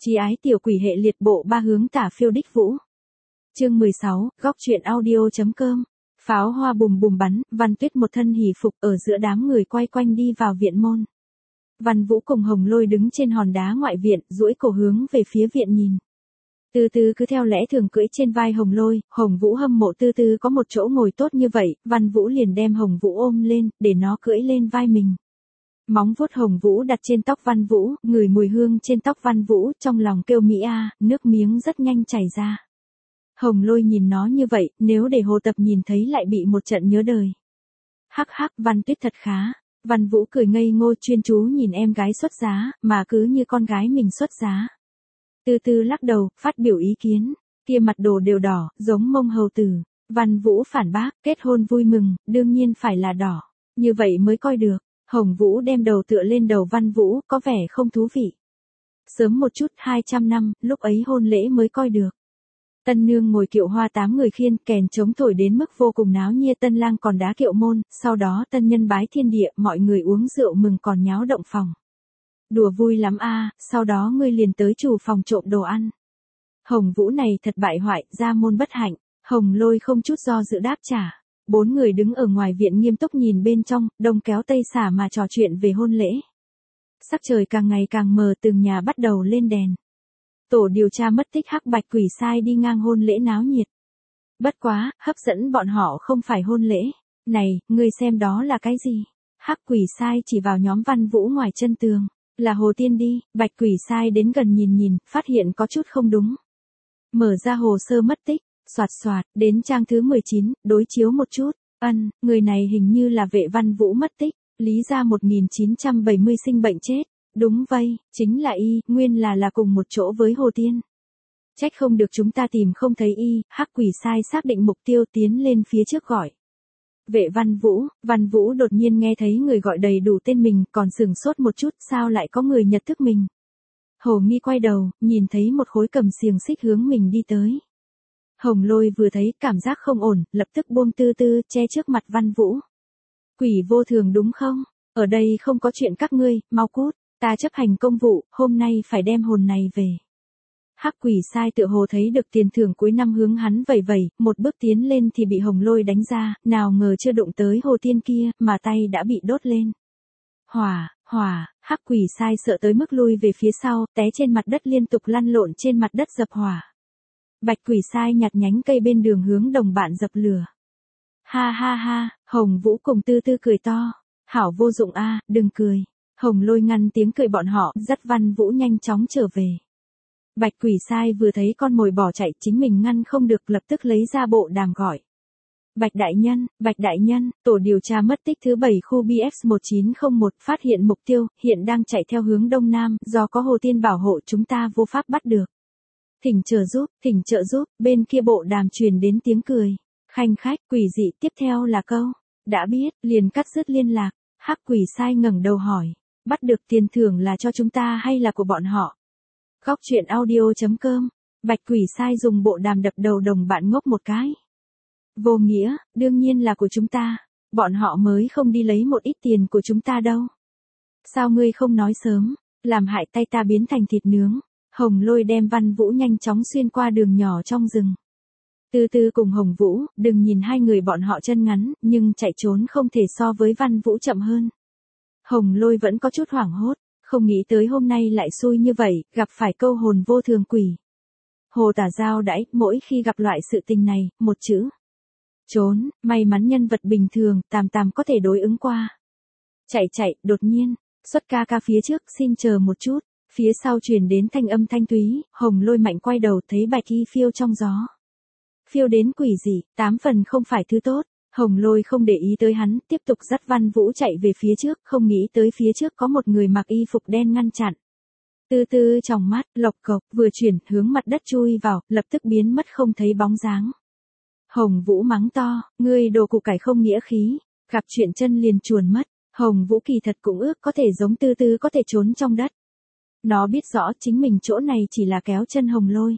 Chí ái tiểu quỷ hệ liệt bộ ba hướng tả phiêu đích vũ. Chương 16, góc truyện audio.com. Pháo hoa bùm bùm bắn, Văn Tuyết một thân hỉ phục ở giữa đám người quay quanh đi vào viện môn. Văn Vũ cùng Hồng Lôi đứng trên hòn đá ngoại viện, duỗi cổ hướng về phía viện nhìn. Từ từ cứ theo lẽ thường cưỡi trên vai Hồng Lôi, Hồng Vũ hâm mộ từ từ có một chỗ ngồi tốt như vậy, Văn Vũ liền đem Hồng Vũ ôm lên, để nó cưỡi lên vai mình. Móng vuốt Hồng Vũ đặt trên tóc Văn Vũ, ngửi mùi hương trên tóc Văn Vũ, trong lòng kêu mỹ a, nước miếng rất nhanh chảy ra. Hồng Lôi nhìn nó như vậy, nếu để Hồ Tập nhìn thấy lại bị một trận nhớ đời. Hắc hắc, Văn Tuyết thật khá. Văn Vũ cười ngây ngô chuyên chú nhìn em gái xuất giá, mà cứ như con gái mình xuất giá. Từ từ lắc đầu, phát biểu ý kiến, kia mặt đồ đều đỏ, giống mông hầu tử. Văn Vũ phản bác, kết hôn vui mừng, đương nhiên phải là đỏ, như vậy mới coi được. Hồng Vũ đem đầu tựa lên đầu Văn Vũ, có vẻ không thú vị. Sớm một chút 200 năm, lúc ấy hôn lễ mới coi được. Tân nương ngồi kiệu hoa 8 người khiên, kèn trống thổi đến mức vô cùng náo nhiệt, tân lang còn đá kiệu môn, sau đó tân nhân bái thiên địa, mọi người uống rượu mừng còn nháo động phòng. Đùa vui lắm a, sau đó ngươi liền tới chủ phòng trộm đồ ăn. Hồng Vũ này thật bại hoại, gia môn bất hạnh. Hồng Lôi không chút do dự đáp trả. 4 người đứng ở ngoài viện nghiêm túc nhìn bên trong, đông kéo tây xả mà trò chuyện về hôn lễ. Sắc trời càng ngày càng mờ, từng nhà bắt đầu lên đèn. Tổ điều tra mất tích hắc bạch quỷ sai đi ngang hôn lễ náo nhiệt. Bất quá, hấp dẫn bọn họ không phải hôn lễ. Này, ngươi xem đó là cái gì? Hắc quỷ sai chỉ vào nhóm Văn Vũ ngoài chân tường. Là Hồ Tiên đi, bạch quỷ sai đến gần nhìn, phát hiện có chút không đúng. Mở ra hồ sơ mất tích, soạt soạt, đến trang thứ 19, đối chiếu một chút. Người này hình như là vệ Văn Vũ mất tích, lý ra 1970 sinh bệnh chết. Đúng vậy, chính là y, nguyên là cùng một chỗ với Hồ Tiên. Trách không được chúng ta tìm không thấy y, hắc quỷ sai xác định mục tiêu tiến lên phía trước gọi. Vệ Văn Vũ đột nhiên nghe thấy người gọi đầy đủ tên mình, còn sửng sốt một chút, sao lại có người nhận thức mình. Hồ Nghi quay đầu, nhìn thấy một khối cầm xiềng xích hướng mình đi tới. Hồng Lôi vừa thấy cảm giác không ổn, lập tức buông từ từ, che trước mặt Văn Vũ. Quỷ vô thường đúng không? Ở đây không có chuyện các ngươi, mau cút. Ta chấp hành công vụ, hôm nay phải đem hồn này về. Hắc quỷ sai tựa hồ thấy được tiền thưởng cuối năm hướng hắn vẩy vẩy, một bước tiến lên thì bị Hồng Lôi đánh ra, nào ngờ chưa đụng tới Hồ Tiên kia, mà tay đã bị đốt lên. Hỏa, hắc quỷ sai sợ tới mức lui về phía sau, té trên mặt đất liên tục lăn lộn trên mặt đất dập hỏa. Bạch quỷ sai nhặt nhánh cây bên đường hướng đồng bạn dập lửa. Ha, Hồng Vũ cùng từ từ cười to. Hảo vô dụng a, đừng cười. Hồng Lôi ngăn tiếng cười bọn họ, dắt Văn Vũ nhanh chóng trở về. Bạch quỷ sai vừa thấy con mồi bỏ chạy, chính mình ngăn không được, lập tức lấy ra bộ đàm gọi. Bạch đại nhân, tổ điều tra mất tích thứ 7 khu BX1901 phát hiện mục tiêu, hiện đang chạy theo hướng đông nam, do có Hồ Tiên bảo hộ chúng ta vô pháp bắt được. Thỉnh trợ giúp, bên kia bộ đàm truyền đến tiếng cười. Khanh khách, quỷ dị, tiếp theo là câu. Đã biết, liền cắt dứt liên lạc. Hắc quỷ sai ngẩng đầu hỏi. Bắt được tiền thưởng là cho chúng ta hay là của bọn họ? Góc truyện audio.com. Bạch quỷ sai dùng bộ đàm đập đầu đồng bạn ngốc một cái. Vô nghĩa, đương nhiên là của chúng ta. Bọn họ mới không đi lấy một ít tiền của chúng ta đâu. Sao ngươi không nói sớm? Làm hại tay ta biến thành thịt nướng. Hồng Lôi đem Văn Vũ nhanh chóng xuyên qua đường nhỏ trong rừng. Từ từ cùng Hồng Vũ, đừng nhìn hai người bọn họ chân ngắn, nhưng chạy trốn không thể so với Văn Vũ chậm hơn. Hồng Lôi vẫn có chút hoảng hốt, không nghĩ tới hôm nay lại xui như vậy, gặp phải câu hồn vô thường quỷ. Hồ Tả Giao đãi, mỗi khi gặp loại sự tình này, một chữ. Trốn, may mắn nhân vật bình thường, tàm có thể đối ứng qua. Chạy, đột nhiên, xuất ca phía trước, xin chờ một chút, phía sau truyền đến thanh âm thanh thúy, Hồng Lôi mạnh quay đầu thấy bạch y phiêu trong gió. Phiêu đến quỷ gì, 8 phần không phải thứ tốt. Hồng Lôi không để ý tới hắn, tiếp tục dắt Văn Vũ chạy về phía trước, không nghĩ tới phía trước có một người mặc y phục đen ngăn chặn. Từ từ trong mắt, lộc cộc, vừa chuyển hướng mặt đất chui vào, lập tức biến mất không thấy bóng dáng. Hồng Vũ mắng to, ngươi đồ củ cải không nghĩa khí, gặp chuyện chân liền chuồn mất. Hồng Vũ kỳ thật cũng ước có thể giống từ từ có thể trốn trong đất. Nó biết rõ chính mình chỗ này chỉ là kéo chân Hồng Lôi.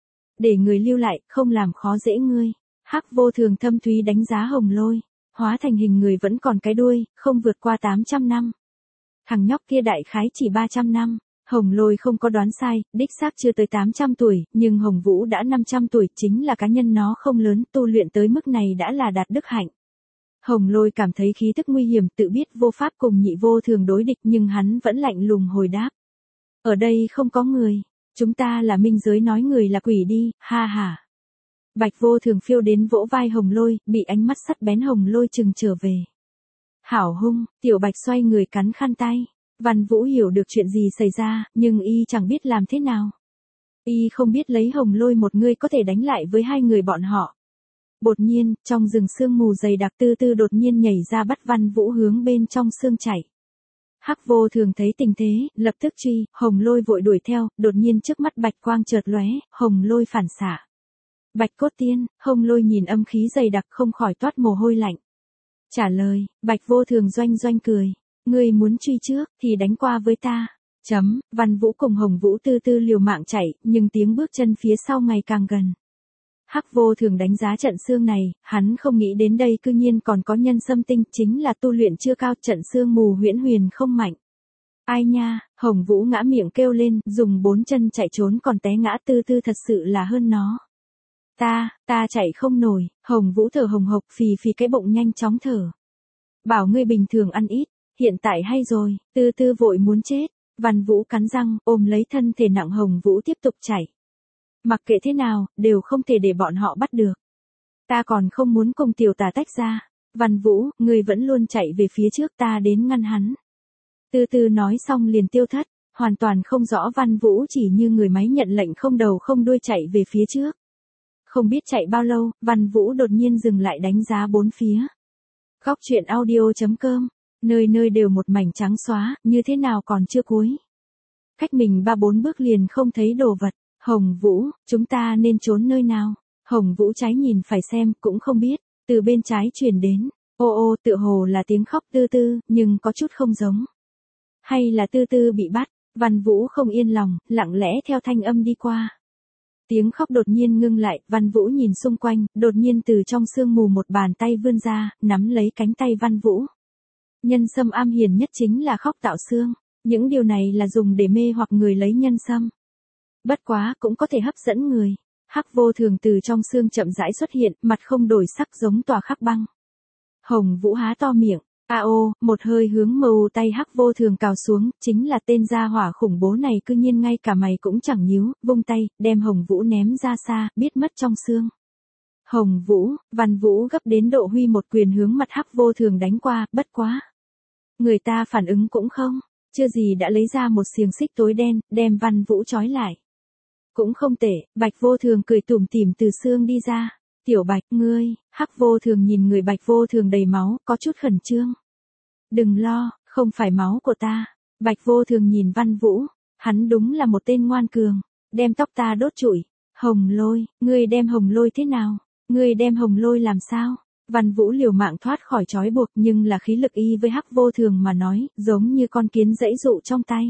Để người lưu lại, không làm khó dễ ngươi. Hắc vô thường thâm thúy đánh giá Hồng Lôi, hóa thành hình người vẫn còn cái đuôi, không vượt qua 800 năm. Thằng nhóc kia đại khái chỉ 300 năm, Hồng Lôi không có đoán sai, đích xác chưa tới 800 tuổi, nhưng Hồng Vũ đã 500 tuổi, chính là cá nhân nó không lớn, tu luyện tới mức này đã là đạt đức hạnh. Hồng Lôi cảm thấy khí tức nguy hiểm, tự biết vô pháp cùng Nhị Vô Thường đối địch, nhưng hắn vẫn lạnh lùng hồi đáp. Ở đây không có người, chúng ta là minh giới nói người là quỷ đi, ha ha. Bạch Vô Thường phiêu đến vỗ vai Hồng Lôi, bị ánh mắt sắc bén Hồng Lôi chừng trở về. Hảo hung, Tiểu Bạch xoay người cắn khăn tay. Văn Vũ hiểu được chuyện gì xảy ra, nhưng y chẳng biết làm thế nào. Y không biết lấy Hồng Lôi một người có thể đánh lại với hai người bọn họ. Đột nhiên, trong rừng sương mù dày đặc Tư Tư đột nhiên nhảy ra bắt Văn Vũ hướng bên trong sương chạy. Hắc Vô Thường thấy tình thế, lập tức truy, Hồng Lôi vội đuổi theo, đột nhiên trước mắt bạch quang chợt lóe, Hồng Lôi phản xạ. Bạch cốt tiên, Hồng Lôi nhìn âm khí dày đặc không khỏi toát mồ hôi lạnh. Trả lời, Bạch Vô Thường doanh doanh cười. Ngươi muốn truy trước, thì đánh qua với ta. Văn Vũ cùng Hồng Vũ Tư Tư liều mạng chạy, nhưng tiếng bước chân phía sau ngày càng gần. Hắc Vô Thường đánh giá trận xương này, hắn không nghĩ đến đây cư nhiên còn có nhân xâm tinh, chính là tu luyện chưa cao, trận xương mù huyễn huyền không mạnh. Ai nha, Hồng Vũ ngã miệng kêu lên, dùng 4 chân chạy trốn còn té ngã. Tư Tư thật sự là hơn nó. Ta chạy không nổi, Hồng Vũ thở hồng hộc, phì phì cái bụng nhanh chóng thở. Bảo ngươi bình thường ăn ít, hiện tại hay rồi. Tư Tư vội muốn chết. Văn Vũ cắn răng, ôm lấy thân thể nặng Hồng Vũ tiếp tục chạy. Mặc kệ thế nào, đều không thể để bọn họ bắt được. Ta còn không muốn cùng tiểu tà tách ra. Văn Vũ, ngươi vẫn luôn chạy về phía trước, ta đến ngăn hắn. Tư Tư nói xong liền tiêu thất, hoàn toàn không rõ Văn Vũ chỉ như người máy nhận lệnh không đầu không đuôi chạy về phía trước. Không biết chạy bao lâu, Văn Vũ đột nhiên dừng lại đánh giá bốn phía. Góc truyện audio.com, nơi nơi đều một mảnh trắng xóa, như thế nào còn chưa cuối. Cách mình 3-4 bước liền không thấy đồ vật. Hồng Vũ, chúng ta nên trốn nơi nào? Hồng Vũ trái nhìn phải xem, cũng không biết. Từ bên trái truyền đến, ô tựa hồ là tiếng khóc Tư Tư, nhưng có chút không giống. Hay là Tư Tư bị bắt? Văn Vũ không yên lòng, lặng lẽ theo thanh âm đi qua. Tiếng khóc đột nhiên ngưng lại, Văn Vũ nhìn xung quanh, đột nhiên từ trong sương mù một bàn tay vươn ra, nắm lấy cánh tay Văn Vũ. Nhân sâm am hiền nhất chính là khóc tạo xương. Những điều này là dùng để mê hoặc người lấy nhân sâm. Bất quá cũng có thể hấp dẫn người. Hắc Vô Thường từ trong xương chậm rãi xuất hiện, mặt không đổi sắc giống tòa khắc băng. Hồng Vũ há to miệng, một hơi hướng màu tay Hắc Vô Thường cào xuống, chính là tên gia hỏa khủng bố này cư nhiên ngay cả mày cũng chẳng nhíu, vung tay, đem Hồng Vũ ném ra xa, biết mất trong xương. Hồng Vũ, Văn Vũ gấp đến độ huy một quyền hướng mặt Hắc Vô Thường đánh qua, bất quá. Người ta phản ứng cũng không, chưa gì đã lấy ra một xiềng xích tối đen, đem Văn Vũ trói lại. Cũng không tệ, Bạch Vô Thường cười tủm tỉm từ xương đi ra. Tiểu Bạch, ngươi, Hắc Vô Thường nhìn người Bạch Vô Thường đầy máu, có chút khẩn trương. Đừng lo, không phải máu của ta. Bạch Vô Thường nhìn Văn Vũ, hắn đúng là một tên ngoan cường, đem tóc ta đốt trụi. Hồng Lôi, ngươi đem Hồng Lôi thế nào? Ngươi đem Hồng Lôi làm sao? Văn Vũ liều mạng thoát khỏi trói buộc, nhưng là khí lực y với Hắc Vô Thường mà nói, giống như con kiến giãy dụ trong tay.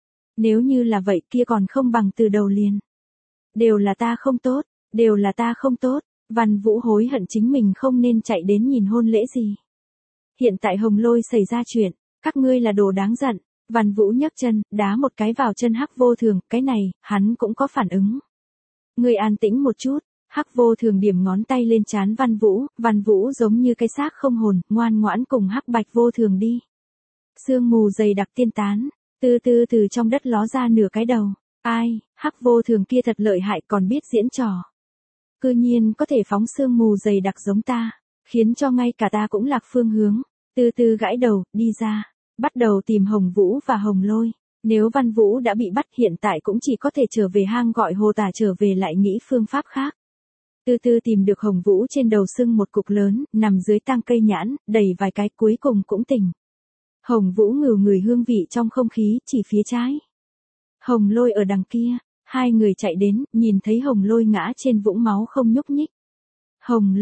Nếu như là vậy kia còn không bằng từ đầu liền. Đều là ta không tốt, đều là ta không tốt. Văn Vũ hối hận chính mình không nên chạy đến nhìn hôn lễ gì. Hiện tại Hồng Lôi xảy ra chuyện, các ngươi là đồ đáng giận. Văn Vũ nhấc chân, đá một cái vào chân Hắc Vô Thường, cái này, hắn cũng có phản ứng. Ngươi an tĩnh một chút. Hắc Vô Thường điểm ngón tay lên trán Văn Vũ giống như cái xác không hồn, ngoan ngoãn cùng Hắc Bạch Vô Thường đi. Sương mù dày đặc tiên tán, Tư Tư từ trong đất ló ra nửa cái đầu. Ai, Hắc Vô Thường kia thật lợi hại, còn biết diễn trò. Cư nhiên có thể phóng sương mù dày đặc giống ta, khiến cho ngay cả ta cũng lạc phương hướng. Tư Tư gãi đầu, đi ra, bắt đầu tìm Hồng Vũ và Hồng Lôi. Nếu Văn Vũ đã bị bắt hiện tại cũng chỉ có thể trở về hang gọi Hồ Tả trở về lại nghĩ phương pháp khác. Tư Tư tìm được Hồng Vũ trên đầu sưng một cục lớn, nằm dưới tang cây nhãn, đầy vài cái cuối cùng cũng tỉnh. Hồng Vũ ngửi người hương vị trong không khí, chỉ phía trái. Hồng Lôi ở đằng kia, hai người chạy đến, nhìn thấy Hồng Lôi ngã trên vũng máu không nhúc nhích. Hồng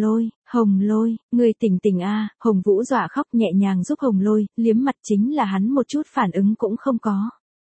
Lôi, người tỉnh tỉnh a. Hồng Vũ dọa khóc nhẹ nhàng giúp Hồng Lôi, liếm mặt chính là hắn một chút phản ứng cũng không có.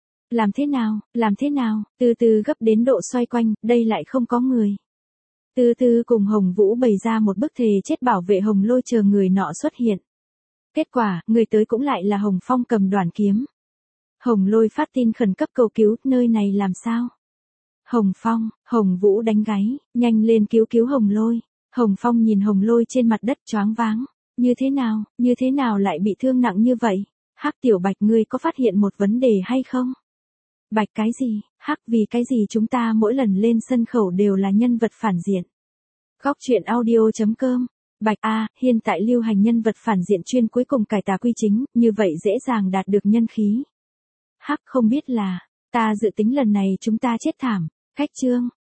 Làm thế nào, Tư Tư gấp đến độ xoay quanh, đây lại không có người. Tư Tư cùng Hồng Vũ bày ra một bức thề chết bảo vệ Hồng Lôi chờ người nọ xuất hiện. Kết quả, người tới cũng lại là Hồng Phong cầm đoàn kiếm. Hồng Lôi phát tin khẩn cấp cầu cứu, nơi này làm sao? Hồng Phong, Hồng Vũ đánh gáy, nhanh lên cứu cứu Hồng Lôi. Hồng Phong nhìn Hồng Lôi trên mặt đất choáng váng. Như thế nào lại bị thương nặng như vậy? Hắc Tiểu Bạch, ngươi có phát hiện một vấn đề hay không? Bạch cái gì? Hắc, vì cái gì chúng ta mỗi lần lên sân khấu đều là nhân vật phản diện? Góc truyện audio.com. Bạch a, hiện tại lưu hành nhân vật phản diện chuyên cuối cùng cải tà quy chính, như vậy dễ dàng đạt được nhân khí. Hắc, không biết là, ta dự tính lần này chúng ta chết thảm. Khách trương,